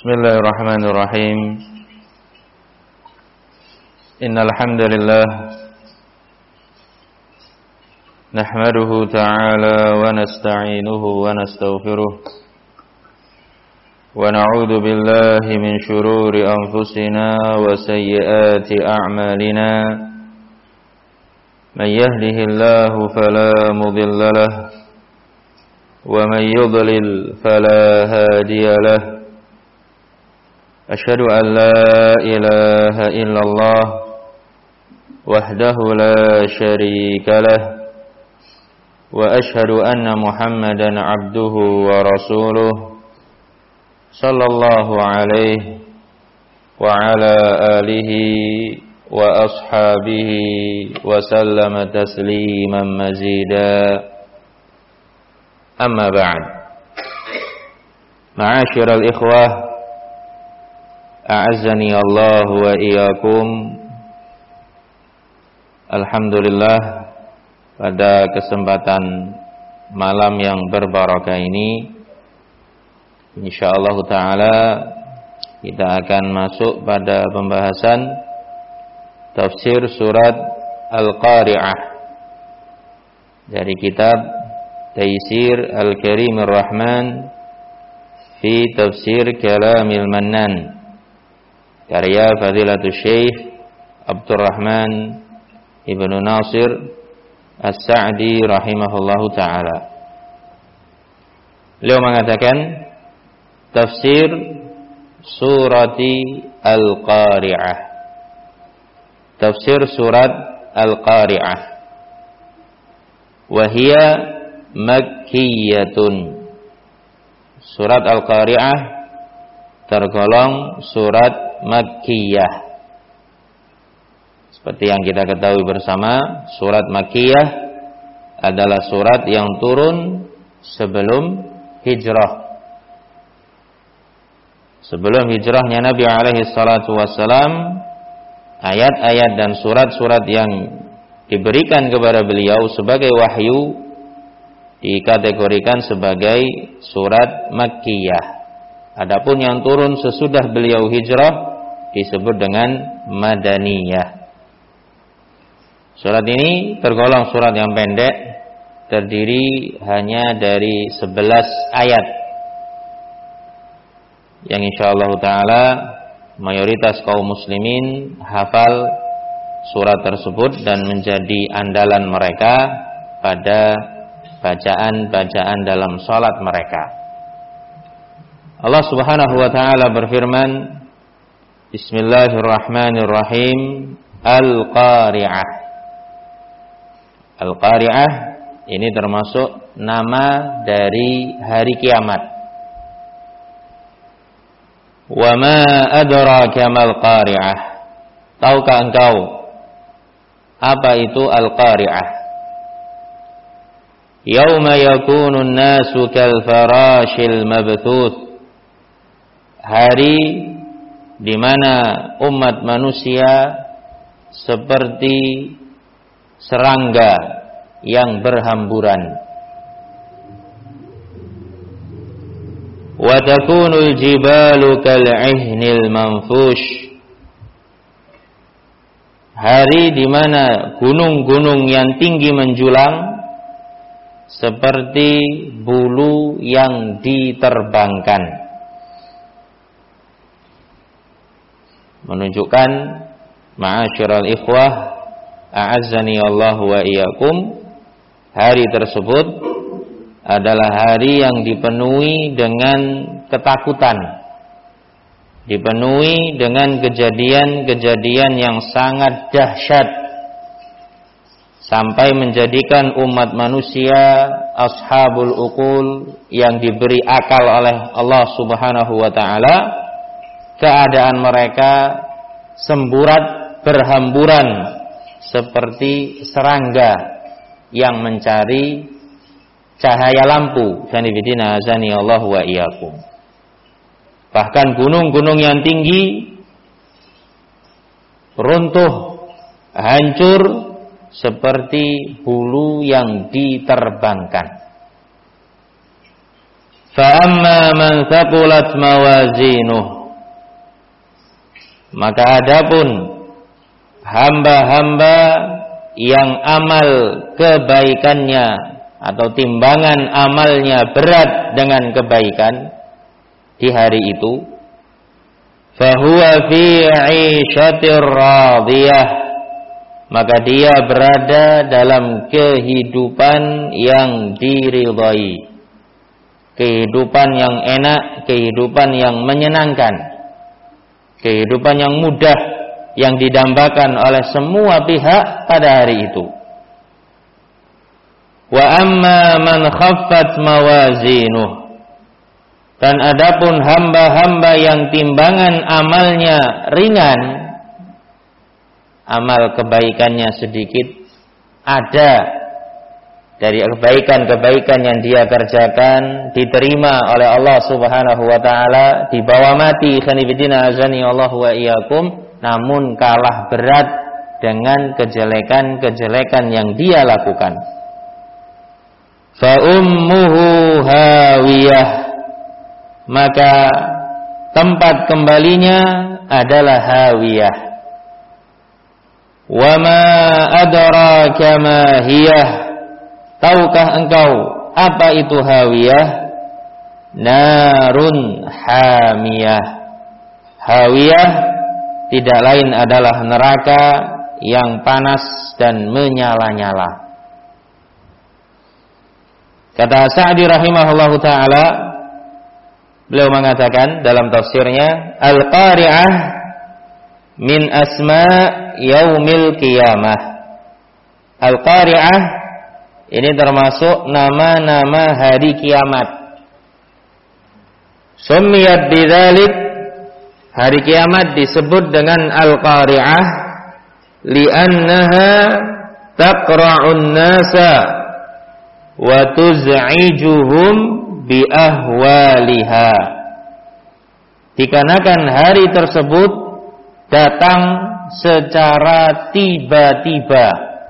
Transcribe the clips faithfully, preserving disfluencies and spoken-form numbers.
Bismillahirrahmanirrahim. Innal hamdalillah nahmaduhu ta'ala wa nasta'inuhu wa nastaghfiruh wa na'udzu billahi min shururi anfusina wa sayyiati a'malina. Man yahdihillahu fala mudilla lahu wa man yudlil fala hadiya lahu. Asyhadu an la ilaha illallah wahdahu la syarika lah wa asyhadu anna Muhammadan abduhu wa rasuluh sallallahu alaihi wa ala alihi wa ashabihi wa sallama tasliman mazida. Amma ba'd. Ma'asyiral ikhwah, a'azzani Allah wa iyyakum. Alhamdulillah, pada kesempatan malam yang berbarakah ini insyaallah taala kita akan masuk pada pembahasan tafsir surat Al-Qari'ah dari kitab Taysir Al-Karimir Rahman fi Tafsir Kalamil Mannan, karya Fadilatul Syekh Abdurrahman Ibnu Nasir As-Sa'di rahimahullahu ta'ala. Beliau mengatakan tafsir surati Al-Qari'ah, tafsir surat Al-Qari'ah, wahia makkiyatun. Surat Al-Qari'ah tergolong surat Makkiyah. Seperti yang kita ketahui bersama, surat Makkiyah adalah surat yang turun sebelum hijrah. Sebelum hijrahnya Nabi alaihi salatu wassalam, ayat-ayat dan surat-surat yang diberikan kepada beliau sebagai wahyu dikategorikan sebagai surat Makkiyah. Adapun yang turun sesudah beliau hijrah disebut dengan Madaniyah. Surat ini tergolong surat yang pendek, terdiri hanya dari sebelas ayat, yang insyaallah ta'ala mayoritas kaum muslimin hafal surat tersebut dan menjadi andalan mereka pada bacaan-bacaan dalam salat mereka. Allah Subhanahu wa ta'ala berfirman, Bismillahirrahmanirrahim, Al-Qari'ah. Al-Qari'ah ini termasuk nama dari hari kiamat. Wa ma adraka mal qari'ah. Tahukah engkau apa itu Al-Qari'ah? Yauma yakunun nasu kal farashil mabthuth. Hari di mana umat manusia seperti serangga yang berhamburan. Wa takunul jibalu kal'ihnil manfush. Hari di mana gunung-gunung yang tinggi menjulang seperti bulu yang diterbangkan. Menunjukkan, ma'asyiral ikhwah, a'azzani Allah wa iyyakum, hari tersebut adalah hari yang dipenuhi dengan ketakutan, dipenuhi dengan kejadian-kejadian yang sangat dahsyat, sampai menjadikan umat manusia ashabul uqul yang diberi akal oleh Allah Subhanahu wa ta'ala, keadaan mereka semburat berhamburan seperti serangga yang mencari cahaya lampu. Sanibidina azani Allah wa iyyakum. Bahkan gunung-gunung yang tinggi runtuh, hancur seperti bulu yang diterbangkan. Fa amma man thaqulat mawazinuh, maka adapun hamba-hamba yang amal kebaikannya atau timbangan amalnya berat dengan kebaikan di hari itu, fahuwa fi 'ishatir radiyah, maka dia berada dalam kehidupan yang diridhai, kehidupan yang enak, kehidupan yang menyenangkan, kehidupan yang mudah yang didambakan oleh semua pihak pada hari itu. Wa amma man khaffat mawazinuh, dan adapun hamba-hamba yang timbangan amalnya ringan, amal kebaikannya sedikit, ada dari kebaikan-kebaikan yang dia kerjakan diterima oleh Allah Subhanahu wa taala, dibawa mati khanifidina azani Allah wa iyyakum, namun kalah berat dengan kejelekan-kejelekan yang dia lakukan. Fa ummuhu hawiyah, maka tempat kembalinya adalah hawiyah. Wa ma adraka ma hiyah, tahukah engkau apa itu hawiyah? Narun hamiyah. Hawiyah tidak lain adalah neraka yang panas dan menyala-nyala. Kata Sa'di rahimahullahu ta'ala, beliau mengatakan dalam tafsirnya, Al-Qari'ah min asma yaumil qiyamah. Al-Qari'ah ini termasuk nama-nama hari kiamat. Summiyat bidzalik, hari kiamat disebut dengan Al-Qari'ah li'annaha taqra'un nasa wa tuz'ijuhum bi ahwaliha. Dikarenakan hari tersebut datang secara tiba-tiba.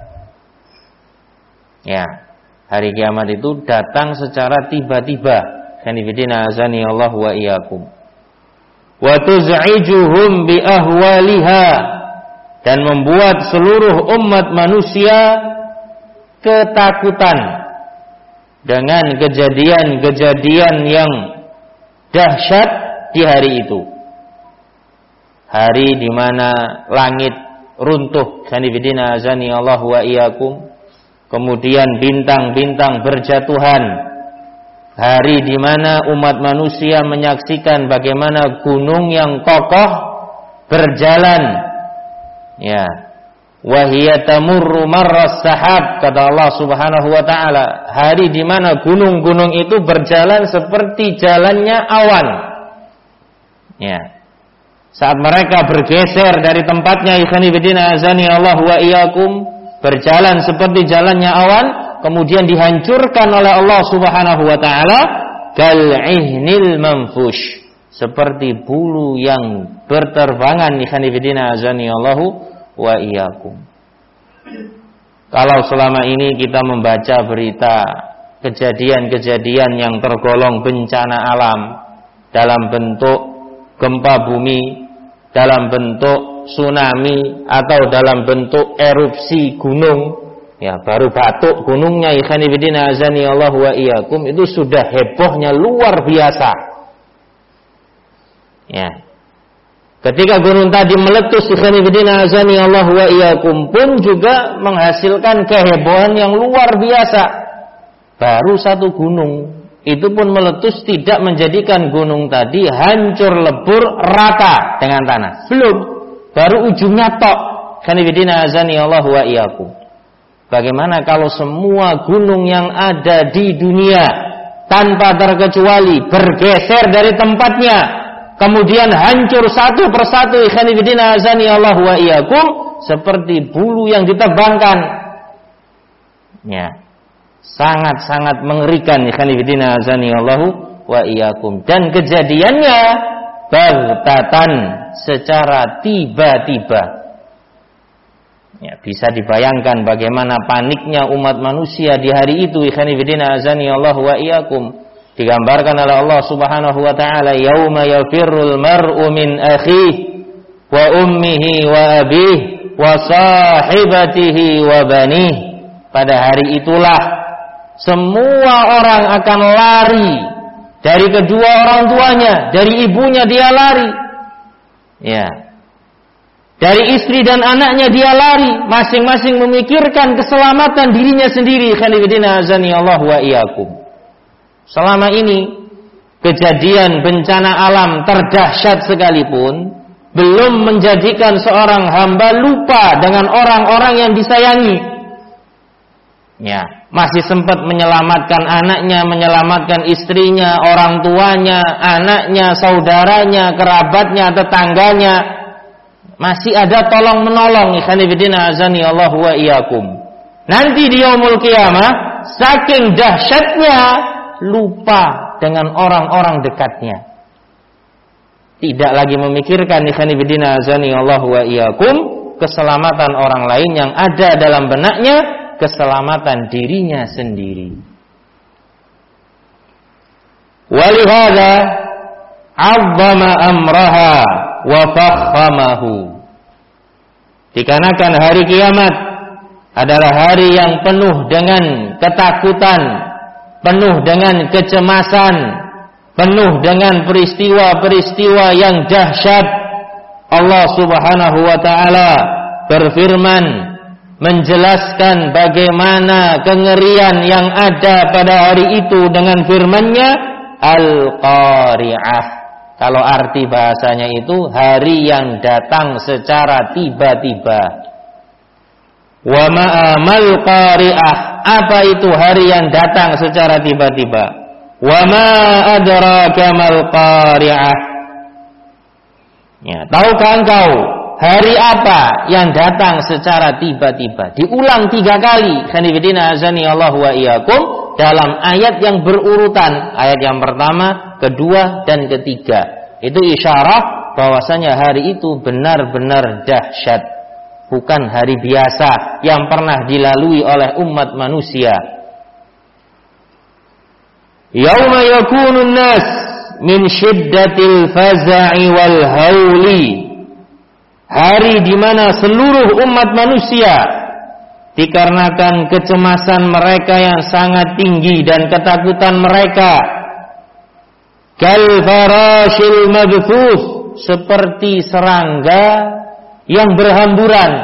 Ya, hari kiamat itu datang secara tiba-tiba. Kanifidina azani Allah wa iyyakum. Wa tuz'ijuhum bi ahwaliha, dan membuat seluruh umat manusia ketakutan dengan kejadian-kejadian yang dahsyat di hari itu. Hari di mana langit runtuh, kanifidina azani Allah wa iyyakum. Kemudian bintang-bintang berjatuhan. Hari di mana umat manusia menyaksikan bagaimana gunung yang kokoh berjalan. Ya. Wa hiya tamurru marras sahab, kata Allah Subhanahu wa taala. Hari di mana gunung-gunung itu berjalan seperti jalannya awan. Ya. Saat mereka bergeser dari tempatnya, ikhwani fillah azani Allah wa iyyakum, berjalan seperti jalannya awan, kemudian dihancurkan oleh Allah Subhanahu wa taala kal'ihnil manfush, seperti bulu yang berterbangan. Ikhwani fillah azani Allah wa iyyakum. Kalau selama ini kita membaca berita kejadian-kejadian yang tergolong bencana alam dalam bentuk gempa bumi, dalam bentuk tsunami, atau dalam bentuk erupsi gunung, ya baru batuk gunungnya, ikhwani fillah azani Allah wa iyyakum, itu sudah hebohnya luar biasa. Ya. Ketika gunung tadi meletus, ikhwani fillah azani Allah wa iyyakum, pun juga menghasilkan kehebohan yang luar biasa. Baru satu gunung, itu pun meletus, tidak menjadikan gunung tadi hancur lebur rata dengan tanah. Belum, baru ujungnya tok. Ikhwani fillah azani Allah wa iyyakum. Bagaimana kalau semua gunung yang ada di dunia tanpa terkecuali bergeser dari tempatnya, kemudian hancur satu persatu, ikhwani fillah azani Allah wa iyyakum, seperti bulu yang diterbangkan. Ya. Sangat-sangat mengerikan, ikhwani fillah azani Allah wa iyyakum. Dan kejadiannya baghtatan, secara tiba-tiba. Ya, bisa dibayangkan bagaimana paniknya umat manusia di hari itu, ikhwani fillah azani Allah wa iyyakum. Digambarkan oleh Allah Subhanahu wa taala, yauma yafirrul mar'u min akhihi wa ummihi wa abihi wa sahibatihi wa banihi. Pada hari itulah semua orang akan lari dari kedua orang tuanya, dari ibunya dia lari. Ya. Dari istri dan anaknya dia lari, masing-masing memikirkan keselamatan dirinya sendiri. Khanifidina azani Allah wa iyyakum. Selama ini kejadian bencana alam terdahsyat sekalipun belum menjadikan seorang hamba lupa dengan orang-orang yang disayangi. Ya, masih sempat menyelamatkan anaknya, menyelamatkan istrinya, orang tuanya, anaknya, saudaranya, kerabatnya, tetangganya. Masih ada tolong menolong. Ikhwanifidina azani Allah wa iyyakum. Nanti di yaumul qiyamah, saking dahsyatnya lupa dengan orang-orang dekatnya. Tidak lagi memikirkan ikhwanifidina azani Allah wa iyyakum keselamatan orang lain, yang ada dalam benaknya keselamatan dirinya sendiri. Walihada 'azzama amraha wa fakhamahu. Dikarenakan hari kiamat adalah hari yang penuh dengan ketakutan, penuh dengan kecemasan, penuh dengan peristiwa-peristiwa yang dahsyat. Allah Subhanahu wa taala berfirman menjelaskan bagaimana kengerian yang ada pada hari itu dengan firman-Nya, Al-Qari'ah. Kalau arti bahasanya itu hari yang datang secara tiba-tiba. Wa ma'amal qari'ah. Apa itu hari yang datang secara tiba-tiba? Wa ma adraka mal qari'ah. Ya, tahukah engkau hari apa yang datang secara tiba-tiba? Diulang tiga kali. Khanifidina azani Allah wa iyyakum dalam ayat yang berurutan. Ayat yang pertama, kedua, dan ketiga. Itu isyarat bahwasanya hari itu benar-benar dahsyat. Bukan hari biasa yang pernah dilalui oleh umat manusia. Yauma yakunun nas min syiddatil faza'i wal hauli. Hari di mana seluruh umat manusia dikarenakan kecemasan mereka yang sangat tinggi dan ketakutan mereka, kal farashil mabthuth, seperti serangga yang berhamburan,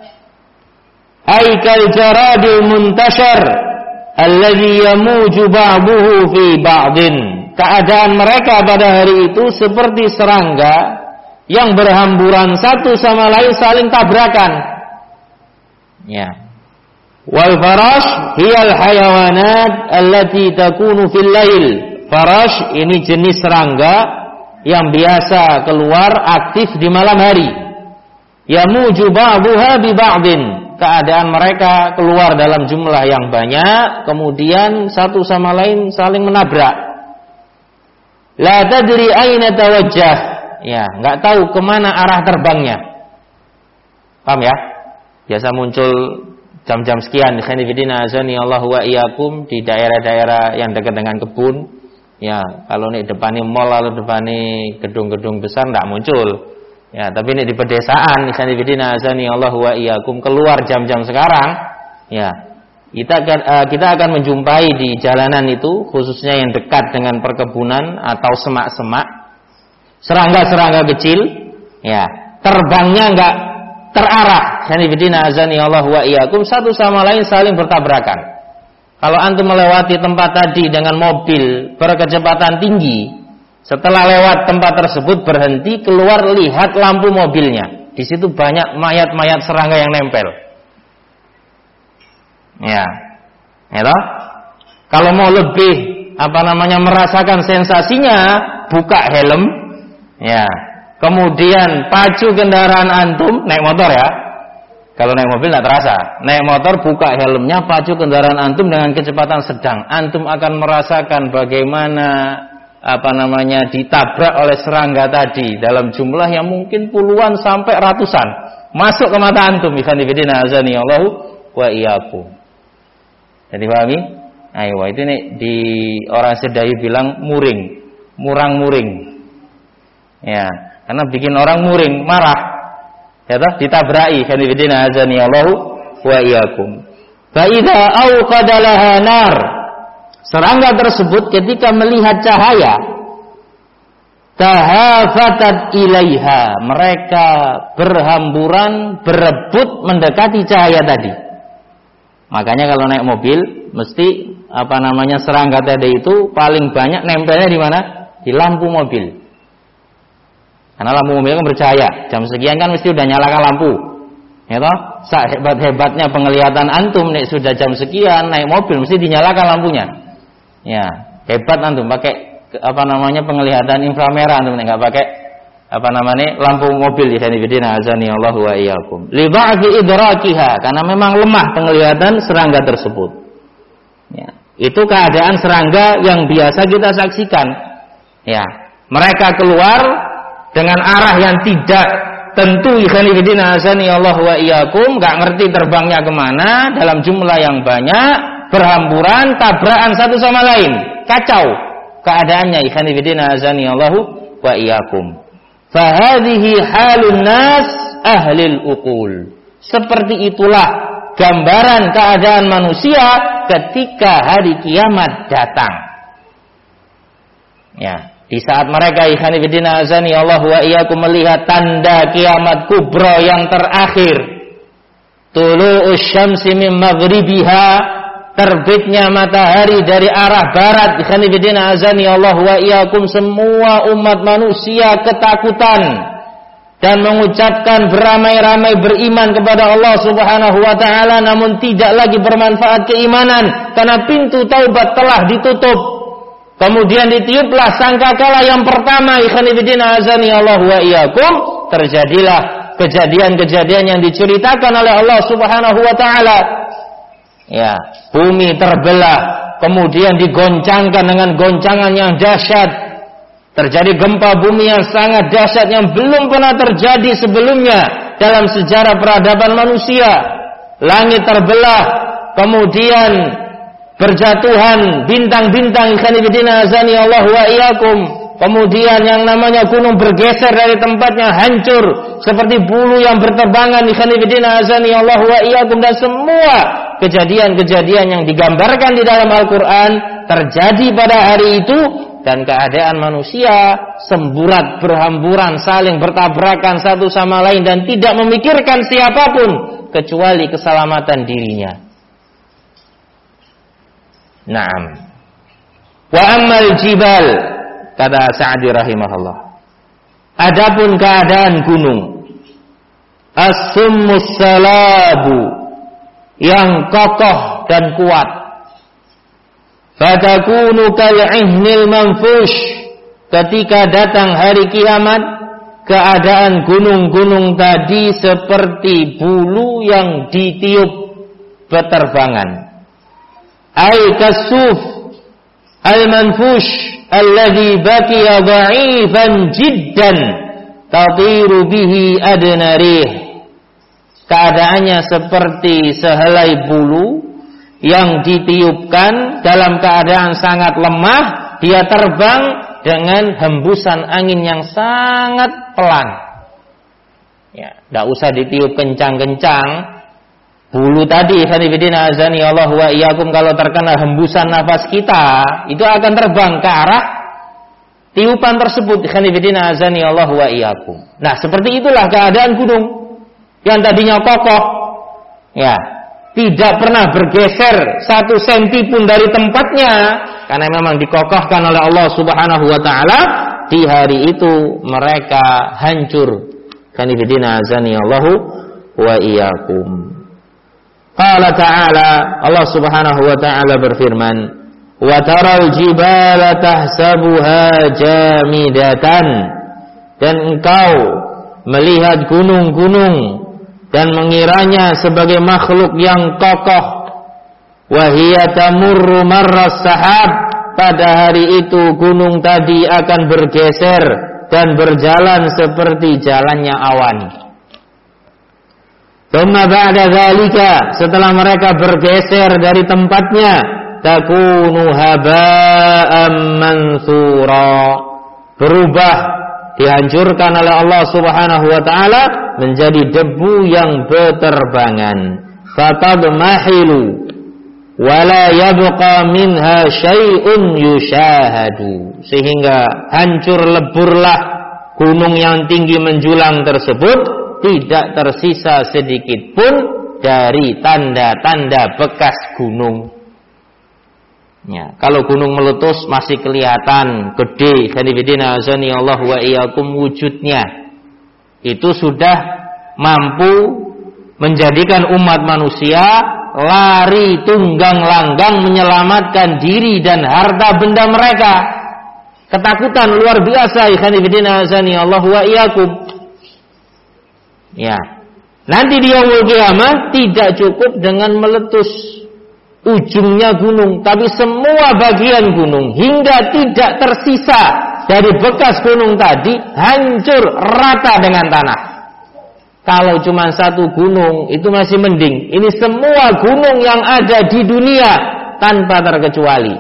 ay kal jaradil muntashar alladhi yamuju ba'duhu fi ba'din. Keadaan mereka pada hari itu seperti serangga yang berhamburan satu sama lain, saling tabrakan. Ya. Wal farash hiyal hayawanat allati takunu fil lail. Farash ini jenis serangga yang biasa keluar aktif di malam hari. Yamuju ba'duha bi ba'din. Keadaan mereka keluar dalam jumlah yang banyak, kemudian satu sama lain saling menabrak. La tadri aina tawajjah. Ya, nggak tahu kemana arah terbangnya. Paham ya? Biasa muncul jam-jam sekian. Khanifidina azani Allah wa iyyakum di daerah-daerah yang dekat dengan kebun. Ya, kalau nih depannya mall lalu depannya gedung-gedung besar nggak muncul. Ya, tapi ini di pedesaan. Khanifidina azani Allah wa iyyakum keluar jam-jam sekarang. Ya, kita akan uh, kita akan menjumpai di jalanan itu, khususnya yang dekat dengan perkebunan atau semak-semak, serangga-serangga kecil, ya, terbangnya enggak terarah. Khanifidina azani Allah wa iyyakum, satu sama lain saling bertabrakan. Kalau antum melewati tempat tadi dengan mobil berkecepatan tinggi, setelah lewat tempat tersebut berhenti, keluar lihat lampu mobilnya. Di situ banyak mayat-mayat serangga yang nempel. Ya. Ya toh? Kalau mau lebih apa namanya merasakan sensasinya, buka helm. Ya, kemudian pacu kendaraan antum, naik motor ya. Kalau naik mobil tidak terasa. Naik motor, buka helmnya, pacu kendaraan antum dengan kecepatan sedang. Antum akan merasakan bagaimana apa namanya ditabrak oleh serangga tadi dalam jumlah yang mungkin puluhan sampai ratusan. Masuk ke mata antum. Ikhwanifidina azani Allahu wa iyyakum. Jadi pahami? Ayo, itu nih di orang Sedayu bilang muring, murang-muring. Ya, karena bikin orang muring, marah. Ya toh, ditabrai. Khairuddin azani Allahu wa iyyakum. Fa idza auqada laha nar. Serangga tersebut ketika melihat cahaya, tahafatat ilaiha, mereka berhamburan berebut mendekati cahaya tadi. Makanya kalau naik mobil mesti apa namanya serangga tadi itu paling banyak nempelnya di mana? Di lampu mobil. Karena lampu mobil kan bercahaya. Jam sekian kan mesti udah nyalakan lampu. Ya toh? Hebat-hebatnya penglihatan antum nek sudah jam sekian naik mobil mesti dinyalakan lampunya. Ya, hebat antum pakai apa namanya penglihatan inframerah antum enggak pakai apa namanya lampu mobil ya bidina azani Allah wa iyyakum. Li ba'di idrakiha, karena memang lemah penglihatan serangga tersebut. Ya, itu keadaan serangga yang biasa kita saksikan. Ya, mereka keluar dengan arah yang tidak tentu ikhwan bidina azani Allah wa iyyakum, enggak ngerti terbangnya kemana dalam jumlah yang banyak, berhamburan, tabrakan satu sama lain, kacau keadaannya ikhwan fillah azani Allahu wa iyyakum. Fa hadhihi halun nas ahlil uqul. Seperti itulah gambaran keadaan manusia ketika hari kiamat datang. Ya, di saat mereka ikhwan fillah azani Allahu wa iyyakum melihat tanda kiamat kubra yang terakhir. Tulu'us syamsi min maghribiha, terbitnya matahari dari arah barat. Ikhwan fillah azani Allah wa iyyakum, semua umat manusia ketakutan dan mengucapkan beramai-ramai beriman kepada Allah Subhanahu wa taala, namun tidak lagi bermanfaat keimanan karena pintu taubat telah ditutup. Kemudian ditiuplah sangkakala yang pertama. Ikhwan fillah azani Allah wa iyyakum, terjadilah kejadian-kejadian yang diceritakan oleh Allah Subhanahu wa taala. Ya, bumi terbelah, kemudian digoncangkan dengan goncangan yang dahsyat. Terjadi gempa bumi yang sangat dahsyat yang belum pernah terjadi sebelumnya dalam sejarah peradaban manusia. Langit terbelah, kemudian berjatuhan bintang-bintang ikhwan fillah azani Allah wa iyyakum. Kemudian yang namanya gunung bergeser dari tempatnya, hancur seperti bulu yang berterbangan ikhwan fillah azani Allah wa iyyakum, dan semua kejadian-kejadian yang digambarkan di dalam Al-Quran terjadi pada hari itu, dan keadaan manusia semburat berhamburan saling bertabrakan satu sama lain dan tidak memikirkan siapapun kecuali keselamatan dirinya. Naam. Wa ammal jibal, kata Sa'di rahimahullah, adapun keadaan gunung, as-summus salabu, yang kokoh dan kuat, fatakunu kal'ihnil manfush, ketika datang hari kiamat keadaan gunung-gunung tadi seperti bulu yang ditiup beterbangan. Ay kasuf al-manfush alladhi baqiya dha'ifan jiddan tatiru bihi adna rih. Keadaannya seperti sehelai bulu yang ditiupkan dalam keadaan sangat lemah, dia terbang dengan hembusan angin yang sangat pelan. Ya, tidak usah ditiup kencang-kencang. Bulu tadi, ikhwanifidina azani Allah wa iyyakum, kalau terkena hembusan nafas kita, itu akan terbang ke arah tiupan tersebut. Ikhwanifidina azani Allah wa iyyakum. Nah, seperti itulah keadaan gunung yang tadinya kokoh, ya, tidak pernah bergeser satu senti pun dari tempatnya, karena memang dikokohkan oleh Allah Subhanahu wa taala. Di hari itu mereka hancur. Kanifidina azani Allahu wa iyyakum. Qala ta'ala, Allah Subhanahu wa taala berfirman, wa taral jibala tahsabuha jamidatan, dan engkau melihat gunung-gunung dan mengiranya sebagai makhluk yang kokoh. Wahiyya tamurru marras sahab, pada hari itu gunung tadi akan bergeser dan berjalan seperti jalannya awan. Tsumma ba'da dzalika, setelah mereka bergeser dari tempatnya, takunu haba'an mansura. Berubah, dihancurkan oleh Allah Subhanahu wa taala menjadi debu yang berterbangan. Fatadmahilu wala yabqa minha syai'un yushahadu. Sehingga hancur leburlah gunung yang tinggi menjulang tersebut, tidak tersisa sedikit pun dari tanda-tanda bekas gunung. Ya, kalau gunung meletus masih kelihatan gede, khanifidina azani Allah wa iyyakum wujudnya. Itu sudah mampu menjadikan umat manusia lari tunggang langgang menyelamatkan diri dan harta benda mereka. Ketakutan luar biasa, khanifidina azani Allah wa iyyakum. Ya. Nanti di yaumul qiyamah tidak cukup dengan meletus ujungnya gunung, tapi semua bagian gunung hingga tidak tersisa dari bekas gunung tadi hancur rata dengan tanah. Kalau cuma satu gunung itu masih mending. Ini semua gunung yang ada di dunia tanpa terkecuali.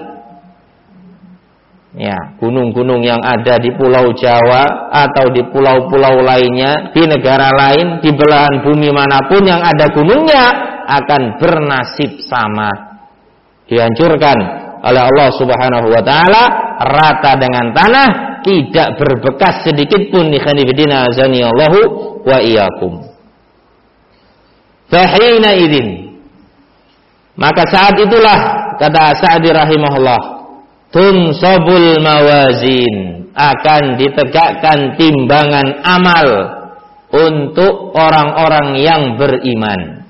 Ya, gunung-gunung yang ada di Pulau Jawa atau di pulau-pulau lainnya, di negara lain, di belahan bumi manapun yang ada gunungnya akan bernasib sama. Dihancurkan oleh Allah Subhanahu wa taala rata dengan tanah, tidak berbekas sedikit pun. Khanifidina azani Allahu wa iyyakum. Fahina idzin, maka saat itulah, kata Sa'di rahimahullah, tunsabul mawazin, akan ditegakkan timbangan amal untuk orang-orang yang beriman.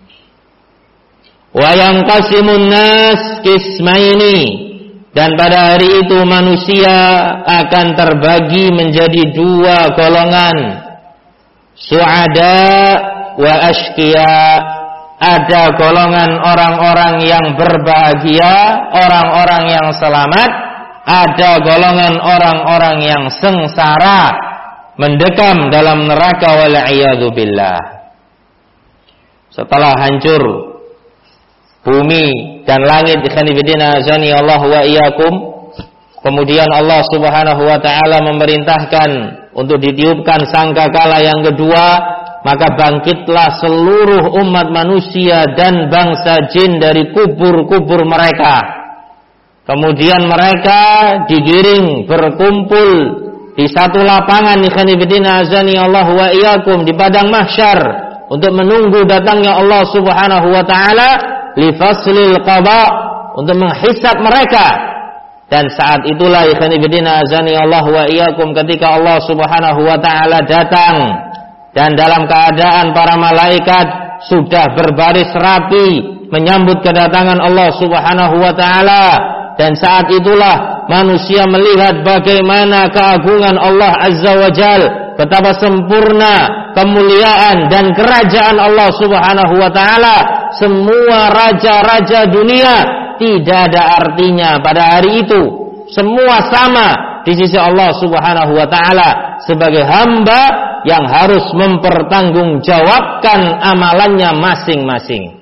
Wa yanqasimun nas qismaini, dan pada hari itu manusia akan terbagi menjadi dua golongan, su'ada wa ashqiya. Ada golongan orang-orang yang berbahagia, orang-orang yang selamat, ada golongan orang-orang yang sengsara, mendekam dalam neraka wal a'yadu billah. Setelah hancur bumi dan langit, khanifidina azani Allah wa iyyakum, kemudian Allah Subhanahu wa taala memerintahkan untuk ditiupkan sangkakala yang kedua, maka bangkitlah seluruh umat manusia dan bangsa jin dari kubur-kubur mereka. Kemudian mereka digiring berkumpul di satu lapangan, khanifidina azani Allah wa iyyakum, di padang mahsyar untuk menunggu datangnya Allah Subhanahu wa taala lifaslil qada, untuk menghisab mereka. Dan saat itulah, ikhwanifidina azani Allah wa iyyakum, ketika Allah Subhanahu wa taala datang dan dalam keadaan para malaikat sudah berbaris rapi menyambut kedatangan Allah Subhanahu wa taala. Dan saat itulah manusia melihat bagaimana keagungan Allah Azza wa Jal, betapa sempurna kemuliaan dan kerajaan Allah Subhanahu wa taala. Semua raja-raja dunia tidak ada artinya pada hari itu. Semua sama di sisi Allah Subhanahu wa taala sebagai hamba yang harus mempertanggungjawabkan amalannya masing-masing.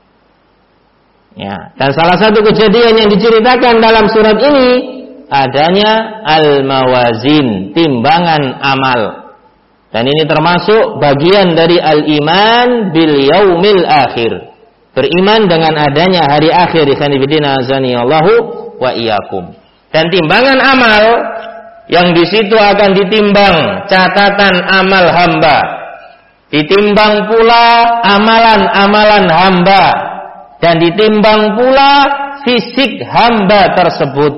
Ya, dan salah satu kejadian yang diceritakan dalam surat ini adanya al-mawazin, timbangan amal. Dan ini termasuk bagian dari al-iman bil yaumil akhir. Beriman dengan adanya hari akhir, khanifidina azani Allahu wa iyyakum. Dan timbangan amal yang di situ akan ditimbang catatan amal hamba. Ditimbang pula amalan-amalan hamba. Dan ditimbang pula fisik hamba tersebut.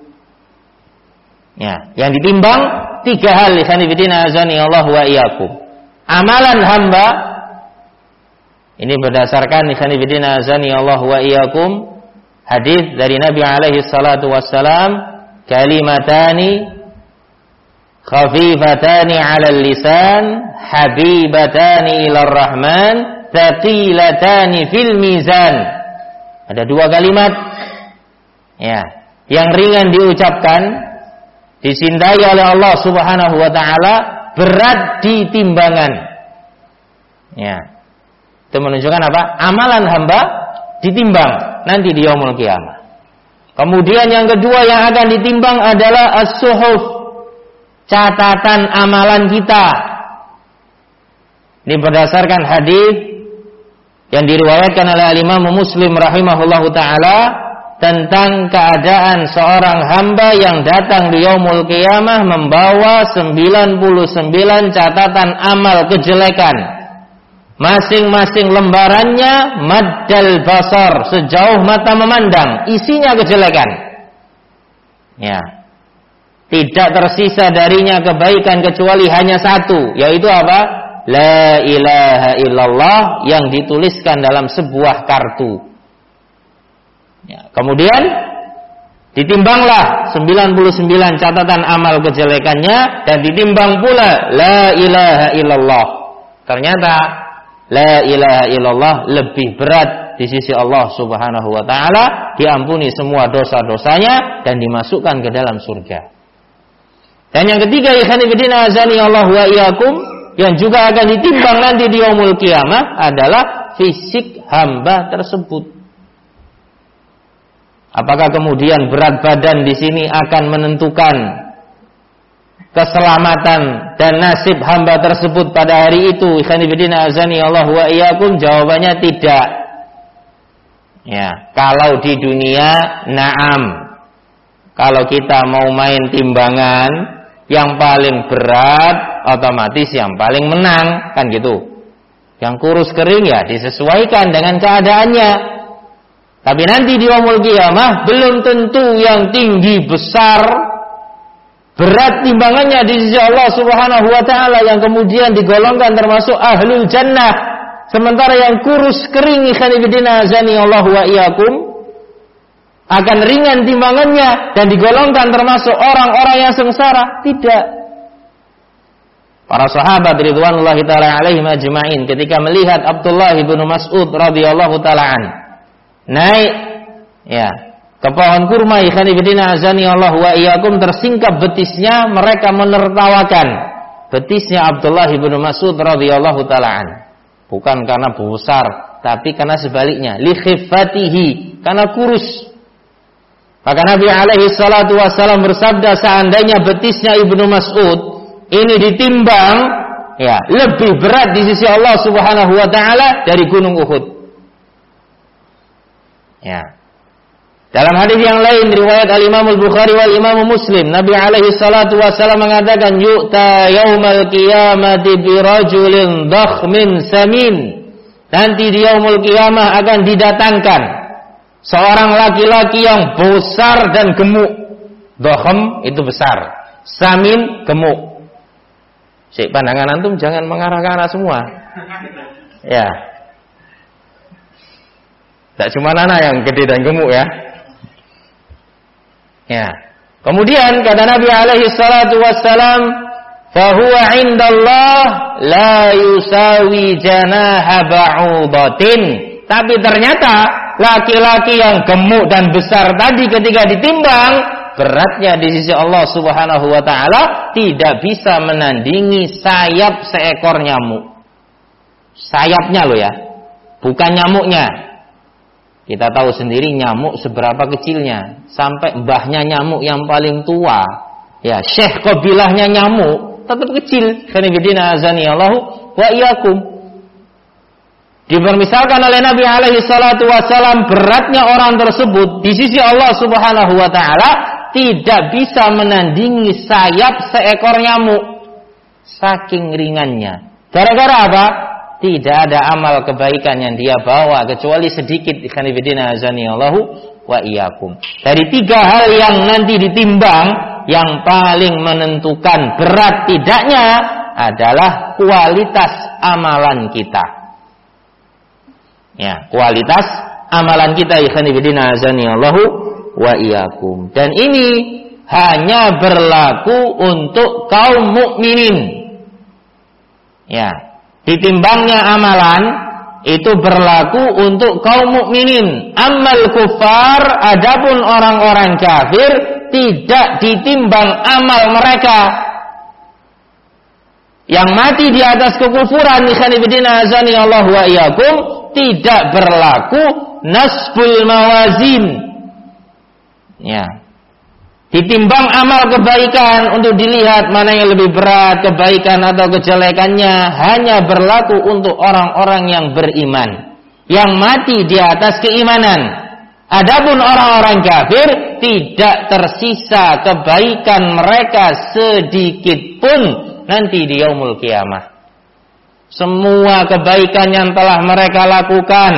Ya, yang ditimbang tiga hal, khanifidina azani Allah wa iyyakum. Amalan hamba, ini berdasarkan khanifidina azani Allah wa iyyakum, hadis dari Nabi alaihi salatu wassalam, kalimatani khafifatani 'alal lisan, habibatani ilar rahman, thaqilatani fil mizan. Ada dua kalimat, ya, yang ringan diucapkan, dicintai oleh Allah Subhanahu wa taala, berat di timbangan. Ya. Itu menunjukkan apa? Amalan hamba ditimbang nanti di yaumul qiyamah. Kemudian yang kedua yang akan ditimbang adalah as-suhuf, catatan amalan kita. Ini berdasarkan hadis yang diriwayatkan oleh Imam Muslim rahimahullahu taala tentang keadaan seorang hamba yang datang di yaumul qiyamah membawa sembilan puluh sembilan catatan amal kejelekan. Masing-masing lembarannya maddal basar, sejauh mata memandang, isinya kejelekan. Ya. Tidak tersisa darinya kebaikan kecuali hanya satu, yaitu apa? La ilaha illallah yang dituliskan dalam sebuah kartu. Ya. Kemudian ditimbanglah sembilan puluh sembilan catatan amal kejelekannya dan ditimbang pula la ilaha illallah. Ternyata la ilaha illallah lebih berat di sisi Allah Subhanahu wa taala, diampuni semua dosa-dosanya dan dimasukkan ke dalam surga. Dan yang ketiga, ikhwan fillah azani Allah wa iyyakum, yang juga akan ditimbang nanti di yaumul qiyamah adalah fisik hamba tersebut. Apakah kemudian berat badan di sini akan menentukan keselamatan dan nasib hamba tersebut pada hari itu? Ikhwan fillah azani Allah wa iyyakum, jawabannya tidak. Ya, kalau di dunia na'am. Kalau kita mau main timbangan, yang paling berat otomatis yang paling menang, kan gitu. Yang kurus kering ya disesuaikan dengan keadaannya. Tapi nanti di yaumul qiyamah belum tentu yang tinggi besar berat timbangannya di sisi Allah Subhanahu wa taala yang kemudian digolongkan termasuk ahlul jannah, sementara yang kurus kering ikhwan fillah azani Allah wa iyyakum akan ringan timbangannya dan digolongkan termasuk orang-orang yang sengsara. Tidak. Para sahabat ridwanullahi taala alaihim ajma'in ketika melihat Abdullah bin Mas'ud radhiyallahu taala an naik ya ke pohon kurma, ikhwan fillah azani Allah wa iyyakum, tersingkap betisnya, mereka menertawakan betisnya Abdullah bin Mas'ud radhiyallahu taala an. Bukan karena besar, tapi karena sebaliknya, li khiffatihi, karena kurus. Maka Nabi alaihi salatu wassalam bersabda, seandainya betisnya Ibnu Mas'ud ini ditimbang, ya, lebih berat di sisi Allah Subhanahu wa taala dari gunung Uhud. Ya. Dalam hadis yang lain riwayat Al-Imam Al-Bukhari wal Imam Muslim, Nabi alaihi salatu wasallam mengatakan, yu'ta yaumal qiyamati bi rajulin dakhmin samin. Nanti di yaumul qiyamah akan didatangkan seorang laki-laki yang besar dan gemuk. Dakhm itu besar, samin gemuk. Sik, pandangan antum jangan mengarah ke arah semua. Ya. Tak cuma anak yang gede dan gemuk ya. Ya. Kemudian kata Nabi alaihi salatu wassalam, fahuwa indallah la yusawi janaha ba'udatin. Tapi ternyata laki-laki yang gemuk dan besar tadi ketika ditimbang, beratnya di sisi Allah Subhanahu wa taala tidak bisa menandingi sayap seekor nyamuk. Sayapnya loh ya, bukan nyamuknya. Kita tahu sendiri nyamuk seberapa kecilnya, sampai mbahnya nyamuk yang paling tua, ya syekh kabilahnya nyamuk tetap kecil. Khanifidina azani Allahu wa iyyakum. Dipermisalkan oleh Nabi alaihi salatu wassalam, beratnya orang tersebut di sisi Allah Subhanahu wa taala tidak bisa menandingi sayap seekor nyamuk. Saking ringannya. Gara-gara apa? Tidak ada amal kebaikan yang dia bawa kecuali sedikit. Khanifidina azani Allahu wa iyyakum. Dari tiga hal yang nanti ditimbang, yang paling menentukan berat tidaknya adalah kualitas amalan kita. Ya, kualitas amalan kita, khanifidina azani Allahu wa iyyakum. Dan ini hanya berlaku untuk kaum mukminin. Ya. Ditimbangnya amalan itu berlaku untuk kaum mukminin. Amal kufar, adapun orang-orang kafir tidak ditimbang amal mereka. Yang mati di atas kekufuran, ikhwanifidina azani Allah wa iyyakum, tidak berlaku nasbul mawazin. Ya. Ditimbang amal kebaikan untuk dilihat mana yang lebih berat, kebaikan atau kejelekannya, hanya berlaku untuk orang-orang yang beriman, yang mati di atas keimanan. Adapun orang-orang kafir, tidak tersisa kebaikan mereka sedikit pun nanti di yaumul kiamah. Semua kebaikan yang telah mereka lakukan,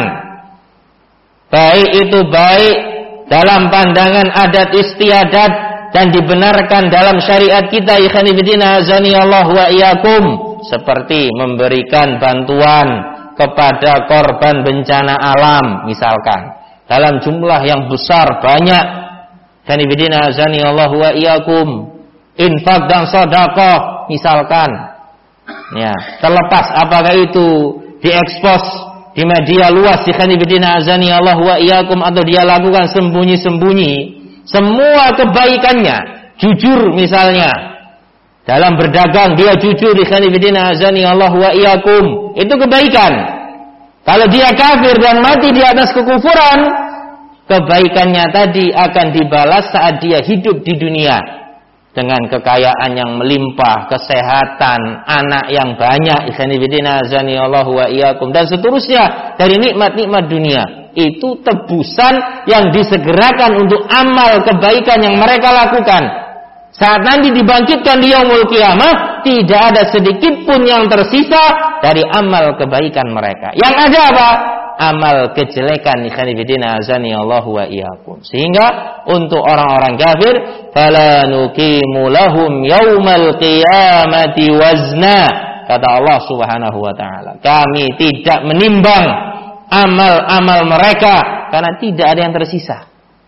baik itu baik dalam pandangan adat istiadat dan dibenarkan dalam syariat kita, ikhwani fillah azanillahu wa iyyakum, seperti memberikan bantuan kepada korban bencana alam misalkan dalam jumlah yang besar banyak, ikhwani fillah azanillahu wa iyyakum, infak dan sedekah misalkan. Ya, terlepas apakah itu diekspos di media luas, ikhwani fillah azanillahu wa iyyakum, atau dia lakukan sembunyi-sembunyi, semua kebaikannya, jujur misalnya dalam berdagang dia jujur, ikhwani fillah azanillahu wa iyyakum, itu kebaikan. Kalau dia kafir dan mati di atas kekufuran, kebaikannya tadi akan dibalas saat dia hidup di dunia dengan kekayaan yang melimpah, kesehatan, anak yang banyak, ikhwani fillah azanillahu wa iyyakum, dan seterusnya dari nikmat-nikmat dunia. Itu tebusan yang disegerakan untuk amal kebaikan yang mereka lakukan. Saat nanti dibangkitkan di yaumul qiyamah, tidak ada sedikit pun yang tersisa dari amal kebaikan mereka. Yang ada apa? Amal kejelekan, ikhwani fillah azanillahu wa iyyakum. Sehingga untuk orang-orang kafir, fala nuqimu lahum yaumal qiyamati wazna, kata Allah Subhanahu wa taala, kami tidak menimbang amal-amal mereka karena tidak ada yang tersisa.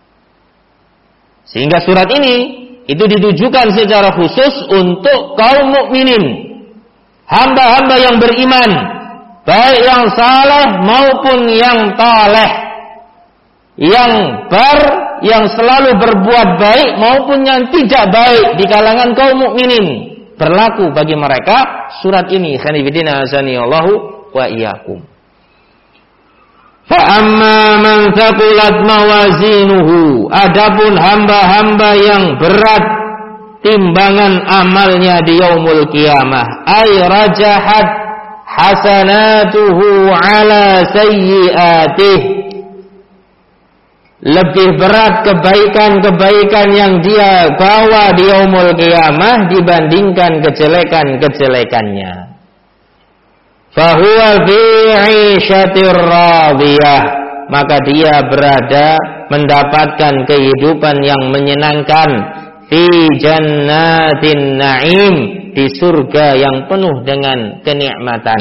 Sehingga surat ini itu ditujukan secara khusus untuk kaum mukminin, hamba-hamba yang beriman, baik yang saleh maupun yang taleh, yang bar, yang selalu berbuat baik maupun yang tidak baik di kalangan kaum mukminin. Berlaku bagi mereka surat ini, ikhwani fillah azanillahu wa iyyakum. Fa amma man thaqulat mawazinuhu, adapun hamba-hamba yang berat timbangan amalnya di yaumul qiyamah, ay rajahat hasanatuhu ala sayyiatih, lebih berat kebaikan-kebaikan yang dia bawa di yaumul qiyamah dibandingkan kejelekan-kejelekannya. Fahuwa fi 'ishatir radiyah, maka dia berada mendapatkan kehidupan yang menyenangkan, fi jannatin na'im, di surga yang penuh dengan kenikmatan.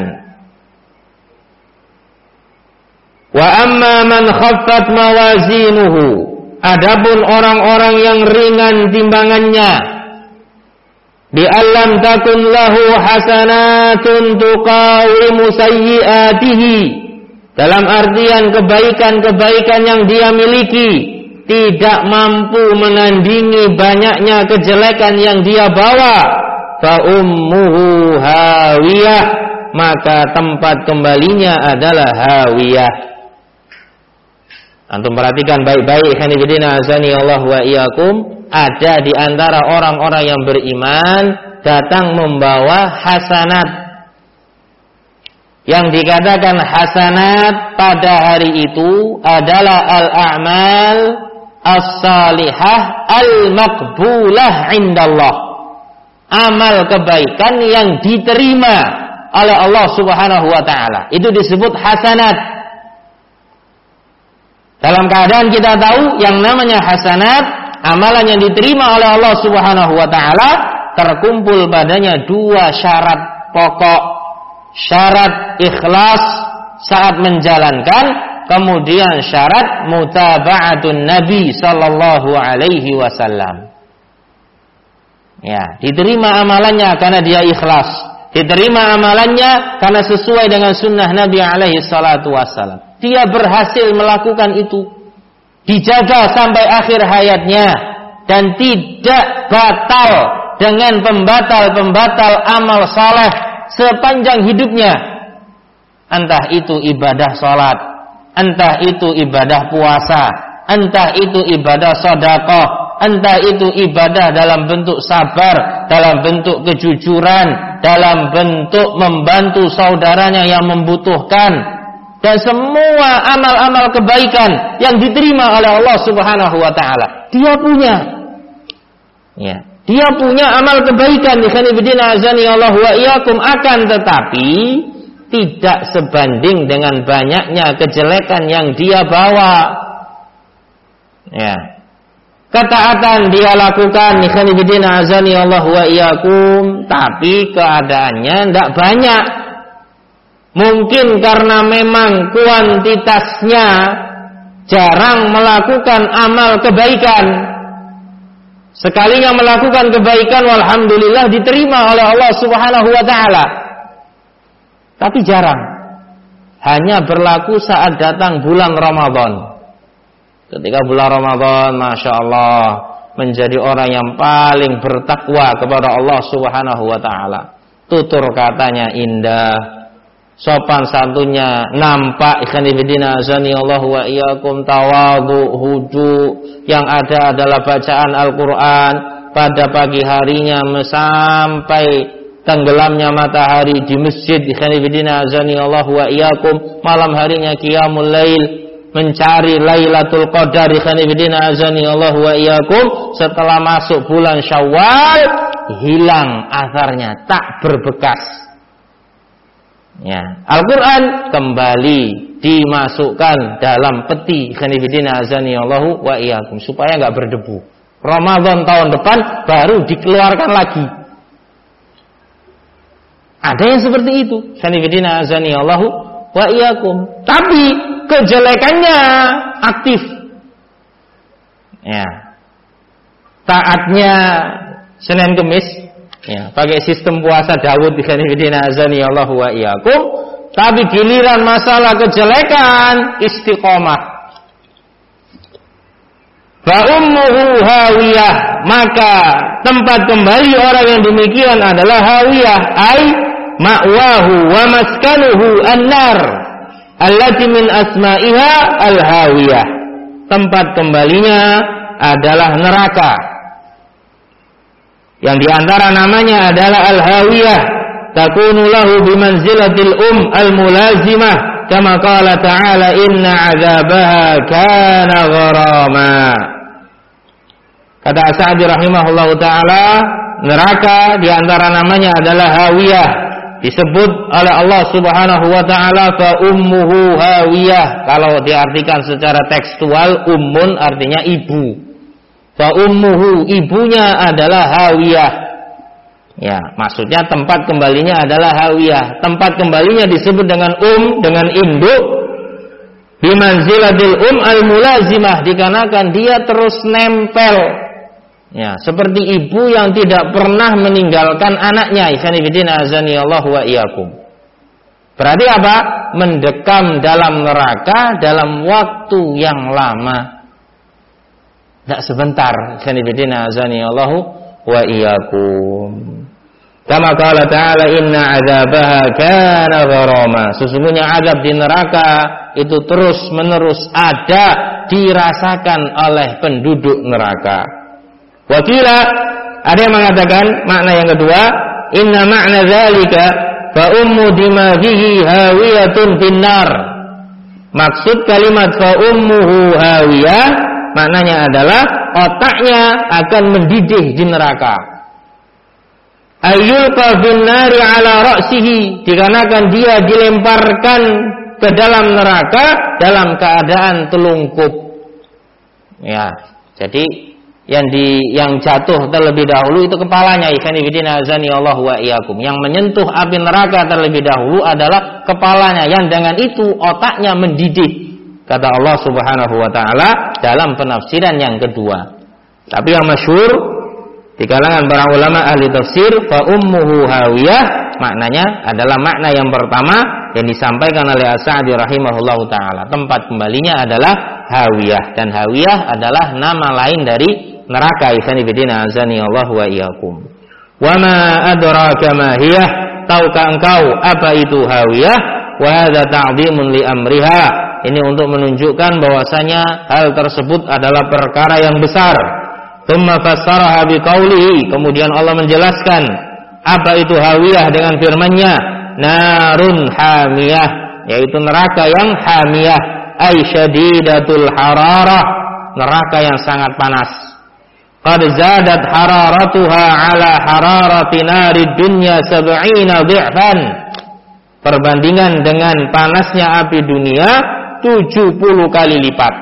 Wa amma man khaffat mawazinuhu, adapun orang-orang yang ringan timbangannya, bi allam takun lahu hasanatun tuqawimu sayyiatihi, dalam artian kebaikan-kebaikan yang dia miliki tidak mampu menandingi banyaknya kejelekan yang dia bawa, fa ummuhu hawiyah, maka tempat kembalinya adalah hawiyah. Antum perhatikan baik-baik, ikhwani fillah azanillahu wa iyyakum, ada di antara orang-orang yang beriman datang membawa hasanat. Yang dikatakan hasanat pada hari itu adalah al-a'mal as-salihah al-maqbulah indallah, amal kebaikan yang diterima oleh Allah Subhanahu wa taala. Itu disebut hasanat. Dalam keadaan kita tahu yang namanya hasanat, amalan yang diterima oleh Allah Subhanahu wa taala, terkumpul padanya dua syarat pokok. Syarat ikhlas saat menjalankan, kemudian syarat mutaba'atun Nabi sallallahu alaihi wasallam. Ya, diterima amalannya karena dia ikhlas, diterima amalannya karena sesuai dengan sunnah Nabi alaihi salatu wasallam. Dia berhasil melakukan itu, dijaga sampai akhir hayatnya, dan tidak batal dengan pembatal-pembatal amal saleh sepanjang hidupnya. Entah itu ibadah salat, entah itu ibadah puasa, entah itu ibadah sedekah, entah itu ibadah dalam bentuk sabar, dalam bentuk kejujuran, dalam bentuk membantu saudaranya yang membutuhkan, dan semua amal-amal kebaikan yang diterima oleh Allah Subhanahu wa taala. Dia punya. Ya, dia punya amal kebaikan di khanifidina azani Allah wa iyyakum, akan tetapi tidak sebanding dengan banyaknya kejelekan yang dia bawa. Ya. Ketaatan dia lakukan di khanifidina azani Allah wa iyyakum, tapi keadaannya tidak banyak. Mungkin karena memang kuantitasnya jarang melakukan amal kebaikan. Sekalinya melakukan kebaikan, walhamdulillah diterima oleh Allah Subhanahu wa taala. Tapi jarang. Hanya berlaku saat datang bulan Ramadan. Ketika bulan Ramadan, Masya Allah, menjadi orang yang paling bertakwa kepada Allah Subhanahu wa taala. Tutur katanya indah, sopan santunnya nampak, ikhwanifidina azani Allah wa iyyakum, tawadhu, hudu, yang ada adalah bacaan Al-Quran pada pagi harinya sampai tenggelamnya matahari di masjid, ikhwanifidina azani Allah wa iyyakum, malam harinya qiyamul lail, mencari Lailatul Qadar, ikhwanifidina azani Allah wa iyyakum. Setelah masuk bulan Syawal, hilang atharnya, tak berbekas. Ya, Al-Quran kembali dimasukkan dalam peti, khanifidina azani Allahu wa iyyakum, supaya nggak berdebu. Ramadan tahun depan baru dikeluarkan lagi. Ada yang seperti itu, khanifidina azani Allahu wa iyyakum. Tapi kejelekannya aktif. Ya, taatnya Senin Kemis. Ya, pakai sistem puasa Daud, ikhwanifidina azani Allah wa iyyakum, tapi giliran masalah kejelekan istiqomah. Fa ummuhu hawiyah, maka tempat kembali orang yang demikian adalah hawiyah, ai ma'wahu wa maskanuhu an-nar allati min asma'iha al-hawiyah. Tempat kembalinya adalah neraka, yang diantara namanya adalah al-hawiyah, takunu lahu bimanzilatil um al-mulazimah, kama qala ta'ala inna 'adzabaha kana gharama. Kata As-Sa'di rahimahullahu taala, neraka diantara namanya adalah hawiyah, disebut oleh Allah Subhanahu wa taala fa ummuhu hawiyah. Kalau diartikan secara tekstual, ummun artinya ibu. Fa ummuhu, ibunya adalah hawiyah. Ya, maksudnya tempat kembalinya adalah hawiyah. Tempat kembalinya disebut dengan um, dengan induk. Bimanzilatil um al-mulazimah, dikarenakan dia terus nempel. Ya, seperti ibu yang tidak pernah meninggalkan anaknya. Ikhwanifidina azani Allah wa iyyakum. Berarti apa? Mendekam dalam neraka dalam waktu yang lama. Tidak sebentar. Khanifidina azani Allahu wa iyyakum. Kama qala ta'ala inna 'adzabaha kana gharama. Sesungguhnya azab di neraka itu terus menerus ada, dirasakan oleh penduduk neraka. Wakila, ada yang mengatakan makna yang kedua, inna ma'na dzalika fa ummu dimaghihi hawiyatun finnar. Maksud kalimat fa ummuhu hawiyah, maknanya adalah otaknya akan mendidih di neraka. Ayyulqa finnari ala ra'sihi, dikarenakan dia dilemparkan ke dalam neraka dalam keadaan telungkup. Ya, jadi yang di yang jatuh terlebih dahulu itu kepalanya, ikhwanifidina azani Allah wa iyyakum. Yang menyentuh api neraka terlebih dahulu adalah kepalanya, yang dengan itu otaknya mendidih. Kata Allah Subhanahu wa taala dalam penafsiran yang kedua. Tapi yang masyhur di kalangan para ulama ahli tafsir, fa ummuhu hawiyah, maknanya adalah makna yang pertama yang disampaikan oleh As-Sa'di rahimahullahu taala. Tempat kembalinya adalah hawiyah, dan hawiyah adalah nama lain dari neraka. Ikhwanifidina azani Allah wa iyyakum. Wa ma adraka ma hiyah, tahukah engkau apa itu hawiyah? Wa hadza ta'dhimun li amriha. Ini untuk menunjukkan bahwasanya hal tersebut adalah perkara yang besar. Tsumma fassaraha biqaulihi, kemudian Allah menjelaskan apa itu hawiyah dengan firman-Nya, narun hamiyah, yaitu neraka yang hamiyah, ay syadidatul hararah, neraka yang sangat panas. Qad zadat hararatuha ala hararati narid dunya sab'ina dhi'fan. Perbandingan dengan panasnya api dunia tujuh puluh kali lipat.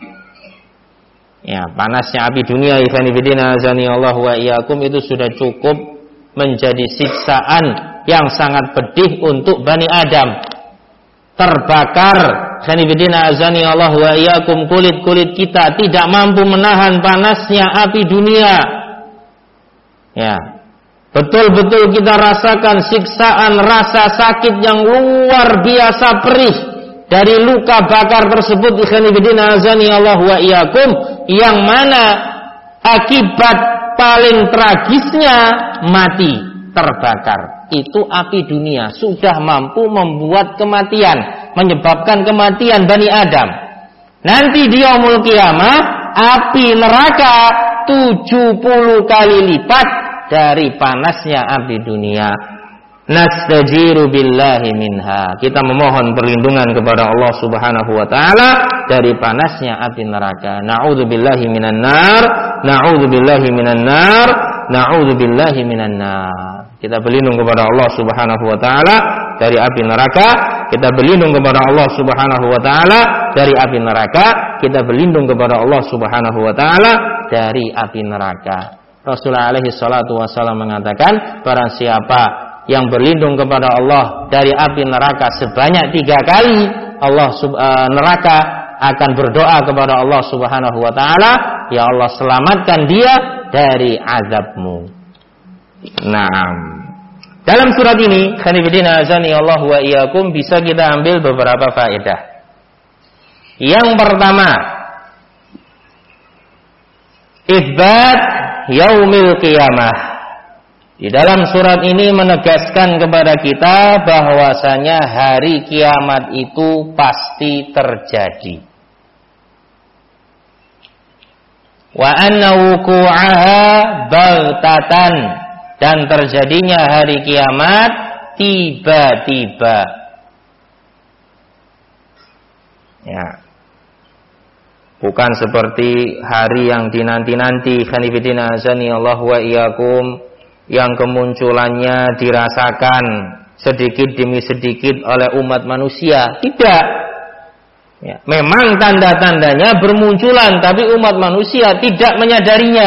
Ya, panasnya api dunia ikhwan fillah azani Allah wa iyyakum itu sudah cukup menjadi siksaan yang sangat pedih untuk Bani Adam. Terbakar ikhwan fillah azani Allah wa iyyakum, kulit-kulit kita tidak mampu menahan panasnya api dunia. Ya. Betul-betul kita rasakan siksaan rasa sakit yang luar biasa perih dari luka bakar tersebut ikhwan fillah azani Allah wa iyyakum, yang mana akibat paling tragisnya mati terbakar. Itu api dunia sudah mampu membuat kematian, menyebabkan kematian Bani Adam. Nanti di yaumul qiyamah api neraka tujuh puluh kali lipat dari panasnya api dunia. Nastajiru billahi minha, kita memohon perlindungan kepada Allah Subhanahu wa taala dari panasnya api neraka. Na'udzubillahi minan nar, na'udzubillahi minan nar, na'udzubillahi minan nar. Kita berlindung kepada Allah Subhanahu wa taala dari api neraka. Kita berlindung kepada Allah Subhanahu wa taala dari api neraka. Kita berlindung kepada Allah Subhanahu wa taala dari api neraka. Rasulullah alaihi salatu wasallam mengatakan, barang siapa yang berlindung kepada Allah dari api neraka sebanyak tiga kali, Allah uh, neraka akan berdoa kepada Allah Subhanahu wa taala, ya Allah selamatkan dia dari azabmu. Naam. Dalam surat ini, khanifidina azani Allah wa iyyakum, bisa kita ambil beberapa faedah. Yang pertama, itsbat yaumil qiyamah. Di dalam surat ini menegaskan kepada kita bahwasanya hari kiamat itu pasti terjadi. Wa anna wuqu'aha baghtatan, dan terjadinya hari kiamat tiba-tiba. Ya. Bukan seperti hari yang dinanti-nanti, khanifidina azani Allah wa iyyakum, yang kemunculannya dirasakan sedikit demi sedikit oleh umat manusia. Tidak. Ya, memang tanda-tandanya bermunculan, tapi umat manusia tidak menyadarinya.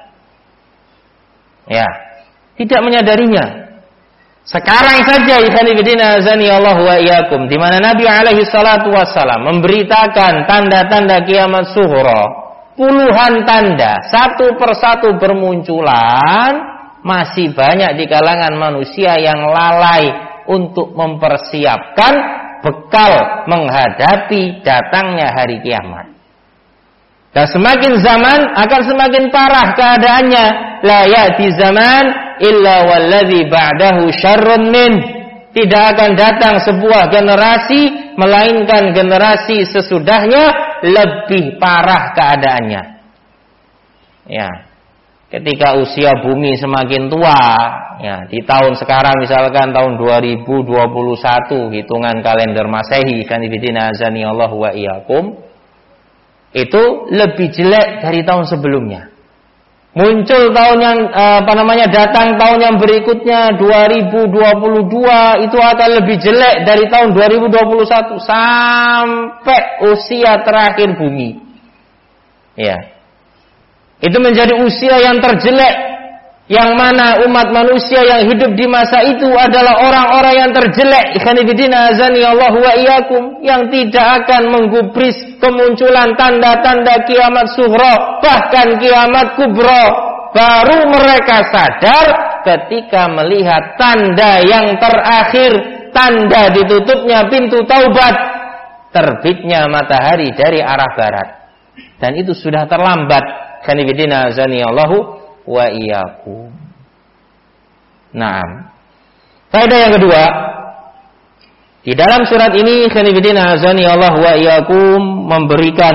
Ya, tidak menyadarinya. Sekarang saja ikhwanifidina azani Allah wa iyyakum, di mana Nabi alaihi salatu wassalam memberitakan tanda-tanda kiamat sughra, puluhan tanda, satu persatu bermunculan. Masih banyak di kalangan manusia yang lalai untuk mempersiapkan bekal menghadapi datangnya hari kiamat. Dan semakin zaman akan semakin parah keadaannya. La ya'ti zaman illa walladzi ba'dahu syarrun min. Tidak akan datang sebuah generasi melainkan generasi sesudahnya lebih parah keadaannya. Ya. Ketika usia bumi semakin tua, ya, di tahun sekarang misalkan tahun dua ribu dua puluh satu hitungan kalender Masehi, kanifidina azani Allah wa iyyakum, itu lebih jelek dari tahun sebelumnya. Muncul tahun yang apa namanya datang tahun yang berikutnya dua ribu dua puluh dua itu akan lebih jelek dari tahun dua ribu dua puluh satu sampai usia terakhir bumi. Ya. Itu menjadi usia yang terjelek, yang mana umat manusia yang hidup di masa itu adalah orang-orang yang terjelek, ikhwanifidina azani Allah wa iyyakum, yang tidak akan menggubris kemunculan tanda-tanda kiamat sughra, bahkan kiamat kubra. Baru mereka sadar ketika melihat tanda yang terakhir, tanda ditutupnya pintu taubat, terbitnya matahari dari arah barat. Dan itu sudah terlambat. Kanifidina azani Allahu wa iyyakum. Naam. Faedah yang kedua, Di dalam surat ini khanifidina azani Allah wa iyyakum memberikan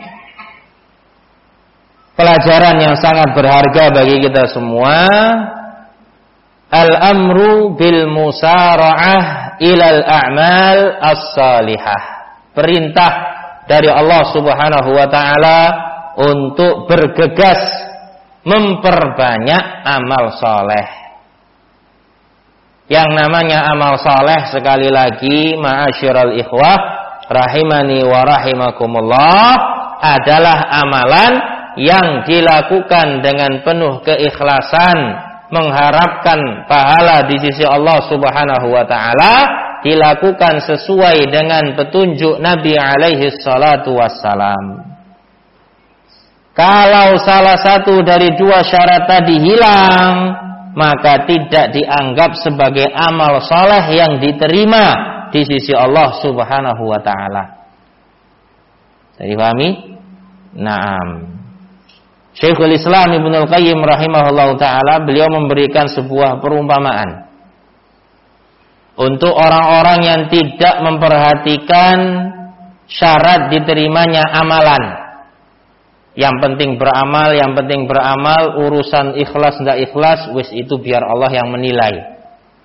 pelajaran yang sangat berharga bagi kita semua. Al-amru bil musara'ah ilal a'mal as-salihah. Perintah dari Allah Subhanahu wa taala untuk bergegas memperbanyak amal soleh. Yang namanya amal soleh, sekali lagi ma'asyiral ikhwah rahimani wa rahimakumullah, adalah amalan yang dilakukan dengan penuh keikhlasan, mengharapkan pahala di sisi Allah Subhanahu wa taala, dilakukan sesuai dengan petunjuk Nabi alaihi salatu wassalam. Kalau salah satu dari dua syarat tadi hilang, maka tidak dianggap sebagai amal saleh yang diterima di sisi Allah Subhanahu wa taala. Jadi pahami? Naam. Syekhul Islam Ibnul Qayyim rahimahullahu ta'ala, beliau memberikan sebuah perumpamaan untuk orang-orang yang tidak memperhatikan syarat diterimanya amalan. Yang penting beramal, yang penting beramal, urusan ikhlas tidak ikhlas, wis itu biar Allah yang menilai.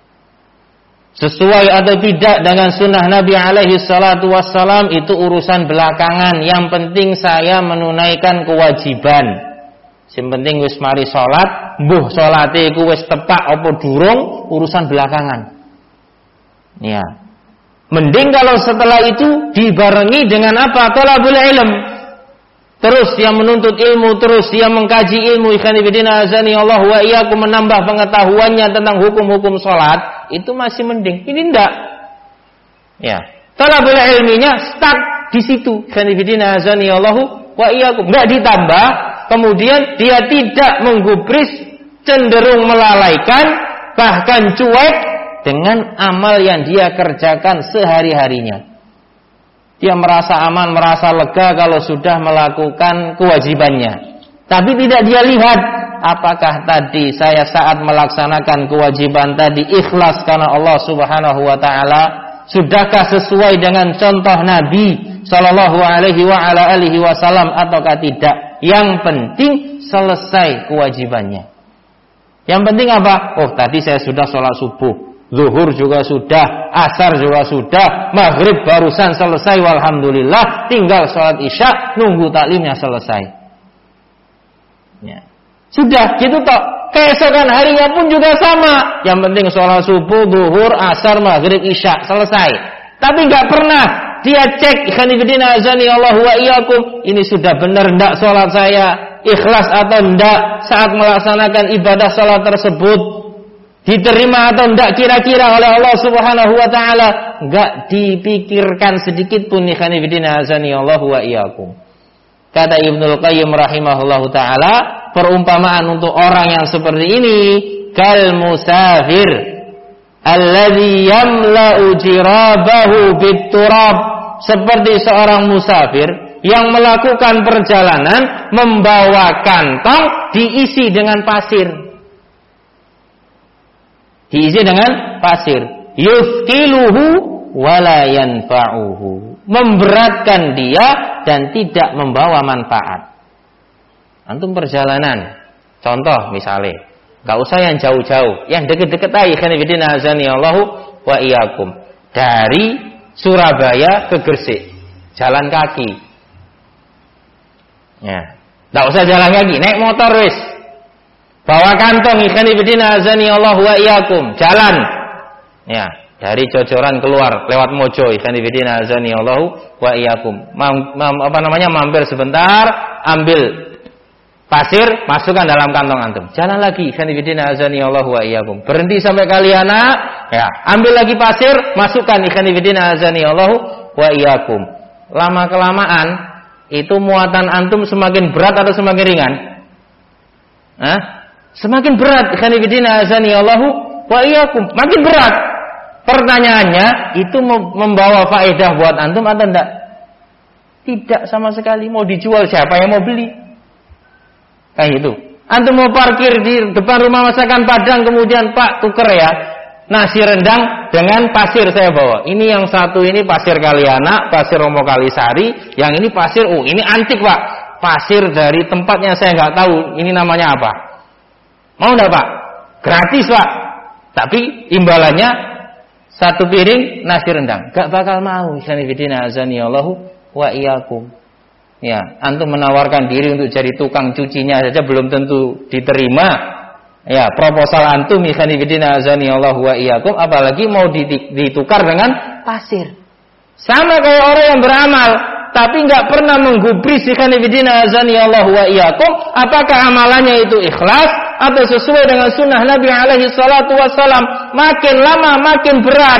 Sesuai atau tidak dengan sunnah Nabi alaihi salatu wassalam, itu urusan belakangan. Yang penting saya menunaikan kewajiban. Yang penting wis mari salat, mbuh salate iku wis tepak apa durung, urusan belakangan. Ya. Mending kalau setelah itu dibarengi dengan apa? Thalabul ilm. Terus dia menuntut ilmu, terus dia mengkaji ilmu, ikhwan fillah azani Allah wa iyyakum, menambah pengetahuannya tentang hukum-hukum salat, itu masih mending. Ini enggak. Ya. Thalabul ilminya stuck di situ, ikhwan fillah azani Allah wa iyyakum, enggak ditambah. Kemudian dia tidak menggubris, cenderung melalaikan, bahkan cuek dengan amal yang dia kerjakan sehari-harinya. Dia merasa aman, merasa lega kalau sudah melakukan kewajibannya. Tapi tidak dia lihat, apakah tadi saya saat melaksanakan kewajiban tadi ikhlas karena Allah Subhanahu wa taala? Sudahkah sesuai dengan contoh Nabi sallallahu alaihi wa ala alihi wasallam ataukah tidak? Yang penting selesai kewajibannya. Yang penting apa? Oh, tadi saya sudah sholat subuh, zuhur juga sudah, asar juga sudah, maghrib barusan selesai, walhamdulillah, tinggal sholat isya, nunggu taklimnya selesai. Ya. Sudah, gitu toh. Keesokan harinya pun juga sama. Yang penting sholat subuh, zuhur, asar, maghrib, isya, selesai. Tapi nggak pernah dia cek, ikhwanifidina azani Allah wa iyyakum, ini sudah benar ndak salat saya, ikhlas atau ndak saat melaksanakan ibadah salat tersebut, diterima atau ndak kira-kira oleh Allah Subhanahu wa taala, enggak dipikirkan sedikit pun, ikhwanifidina azani Allah wa iyyakum. Kata Ibnul Qayyim rahimahullahu taala, perumpamaan untuk orang yang seperti ini kal musafir alladzi yamla'u jirabahu bit-turab, seperti seorang musafir yang melakukan perjalanan membawa kantong diisi dengan pasir. Diisi dengan pasir. Yuthqiluhu wa la yanfa'uhu. Memberatkan dia dan tidak membawa manfaat. Antum perjalanan, contoh misalnya, enggak usah yang jauh-jauh, yang deket-deket aja, khanifidina azani Allahu wa iyyakum. Dari Surabaya ke Gresik, jalan kaki. Ya, enggak usah jalan kaki, naik motor wis. Bawa kantong, khanifidina azani Allahu wa iyyakum, jalan. Ya, dari Jojoran keluar lewat Mojo, khanifidina azani Allahu wa iyyakum. Mam, mam, apa namanya? Mampir sebentar, ambil pasir, masukkan dalam kantong antum. Jalan lagi, khanifidina azani Allah wa iyyakum. Berhenti sampai Kaliana, ya, ambil lagi pasir, masukkan, khanifidina azani Allah wa iyyakum. Lama kelamaan itu muatan antum semakin berat atau semakin ringan? Hah? Semakin berat, khanifidina azani Allah wa iyyakum. Makin berat. Pertanyaannya, itu membawa faedah buat antum atau enggak? Tidak sama sekali. Mau dijual, siapa yang mau beli? Kayak itu. Antum mau parkir di depan rumah masakan Padang, kemudian Pak tuker ya, nasi rendang dengan pasir saya bawa. Ini yang satu ini pasir Kalianak, pasir Romo Kalisari, yang ini pasir, oh ini antik Pak, pasir dari tempatnya saya nggak tahu, ini namanya apa? Mau nggak Pak? Gratis Pak. Tapi imbalannya satu piring nasi rendang. Gak bakal mau. Sanifidina azanillahu wa iyyakum. Ya, antum menawarkan diri untuk jadi tukang cucinya saja belum tentu diterima. Ya, proposal antum sanifidina azanillahu wa iyyakum, apalagi mau ditukar dengan pasir. Sama kayak orang yang beramal tapi nggak pernah menggubris sanifidina azanillahu wa iyyakum, apakah amalannya itu ikhlas atau sesuai dengan sunnah Nabi alaihi salatu wassalam? Makin lama makin berat.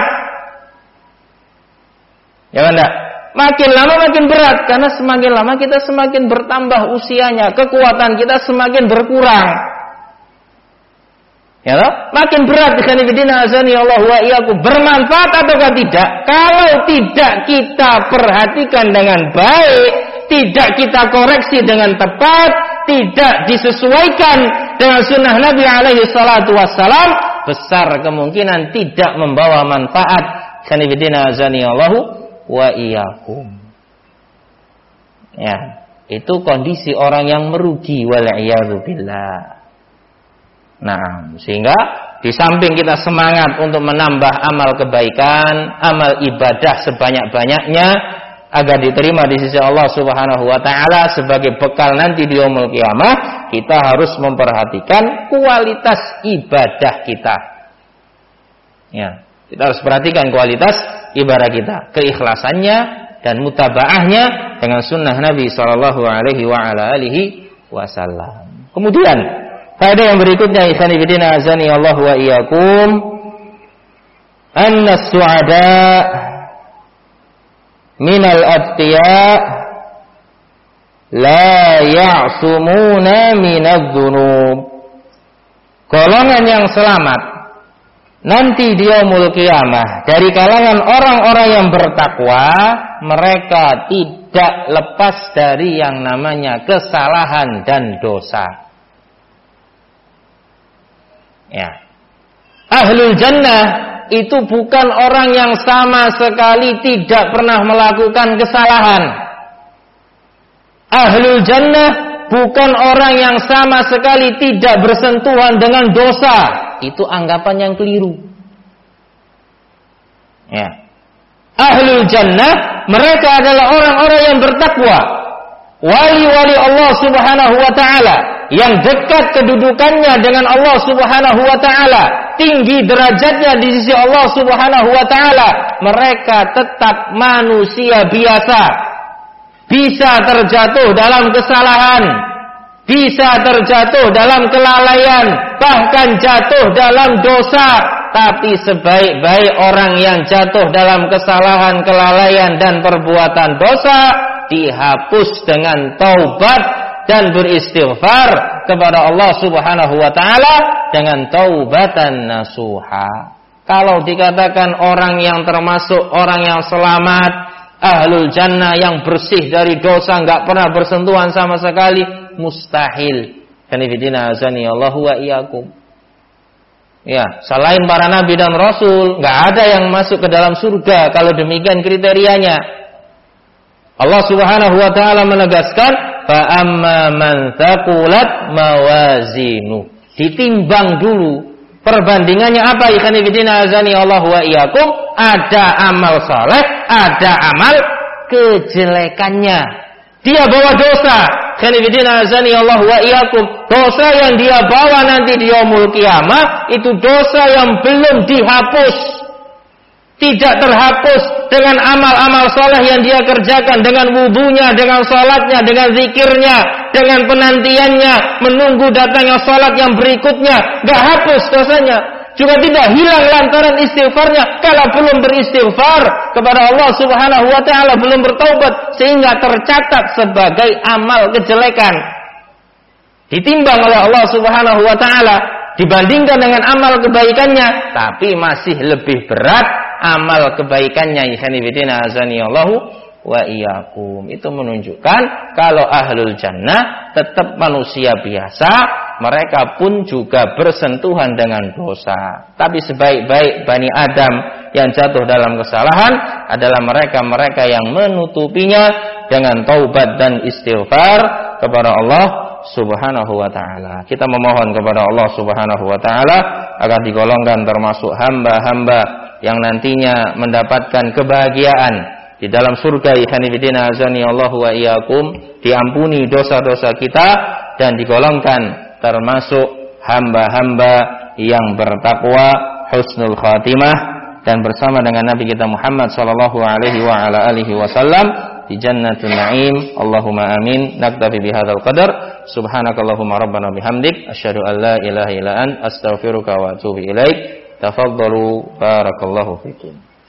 Ya enggak? Makin lama makin berat, karena semakin lama kita semakin bertambah usianya, kekuatan kita semakin berkurang. Ya loh? Makin berat ikhwanifidina azanillahu wa iyyakum. Bermanfaat ataukah tidak? Kalau tidak kita perhatikan dengan baik, tidak kita koreksi dengan tepat, tidak disesuaikan dengan sunnah Nabi alaihi salatu wassalam, besar kemungkinan tidak membawa manfaat. Ikhwanifidina azanillahu wa iyyakum. Ya, itu kondisi orang yang merugi wal-iyadzu billah. Nah, sehingga di samping kita semangat untuk menambah amal kebaikan, amal ibadah sebanyak-banyaknya agar diterima di sisi Allah Subhanahu wa taala sebagai bekal nanti di yaumul qiyamah, kita harus memperhatikan kualitas ibadah kita. Ya, kita harus perhatikan kualitas ibadah kita, keikhlasannya dan mutabaahnya dengan sunnah Nabi sallallahu alaihi wa ala alihi wasallam. Kemudian faedah yang berikutnya, ikhwani fillah azani Allah wa iyyakum, anna su'ada minal atqiya la ya'sumuna minadz-dzunub. Golongan yang selamat nanti di yaumul qiyamah dari kalangan orang-orang yang bertakwa, mereka tidak lepas dari yang namanya kesalahan dan dosa. Ya. Ahlul jannah itu bukan orang yang sama sekali tidak pernah melakukan kesalahan. Ahlul jannah bukan orang yang sama sekali tidak bersentuhan dengan dosa. Itu anggapan yang keliru. Ya. Ahlul jannah mereka adalah orang-orang yang bertakwa, wali-wali Allah Subhanahu wa taala, yang dekat kedudukannya dengan Allah Subhanahu wa taala, tinggi derajatnya di sisi Allah Subhanahu wa taala. Mereka tetap manusia biasa, bisa terjatuh dalam kesalahan, bisa terjatuh dalam kelalaian, bahkan jatuh dalam dosa. Tapi sebaik-baik orang yang jatuh dalam kesalahan, kelalaian dan perbuatan dosa dihapus dengan taubat dan beristighfar kepada Allah Subhanahu wa taala dengan taubatan nasuha. Kalau dikatakan orang yang termasuk orang yang selamat, ahlul jannah yang bersih dari dosa, enggak pernah bersentuhan sama sekali, mustahil. Kanifidina azani Allah wa iyyakum. Ya, selain para nabi dan rasul, enggak ada yang masuk ke dalam surga kalau demikian kriterianya. Allah Subhanahu wa taala menegaskan, fa amma man thaqulat mawazinu. Ditimbang dulu. Perbandingannya apa? Ikhwan fillah azani Allah wa iyyakum, ada amal saleh, ada amal kejelekannya. Dia bawa dosa. Ikhwan fillah azani Allah wa iyyakum, dosa yang dia bawa nanti di yaumul qiyamah itu dosa yang belum dihapus. Tidak terhapus dengan amal-amal saleh yang dia kerjakan, dengan wudunya, dengan salatnya, dengan zikirnya, dengan penantiannya, menunggu datangnya salat yang berikutnya, enggak hapus dosanya. Juga tidak hilang lantaran istighfarnya kalau belum beristighfar kepada Allah Subhanahu wa taala, belum bertaubat, sehingga tercatat sebagai amal kejelekan. Ditimbang oleh Allah Subhanahu wa taala dibandingkan dengan amal kebaikannya, tapi masih lebih berat amal kebaikannya. Ikhwanifidina azanillahu wa iyyakum. Itu menunjukkan kalau ahlul jannah tetap manusia biasa, mereka pun juga bersentuhan dengan dosa. Tapi sebaik-baik Bani Adam yang jatuh dalam kesalahan adalah mereka-mereka yang menutupinya dengan taubat dan istighfar kepada Allah Subhanahu wa ta'ala. Kita memohon kepada Allah Subhanahu wa ta'ala agar digolongkan termasuk hamba-hamba yang nantinya mendapatkan kebahagiaan di dalam surga. Ikhwanifidina azani Allahu wa iyyakum, diampuni dosa-dosa kita dan digolongkan termasuk hamba-hamba yang bertakwa, husnul khatimah, dan bersama dengan Nabi kita Muhammad sallallahu alaihi wa ala alihi wasallam di jannatul na'im. Allahumma amin. Naktafi bihadzal qadar. Subhanakallahumma rabbana bihamdik asyhadu an la ilaha illa anta astaghfiruka wa atubu ilaik. Tafadhalu barakallahu fikum.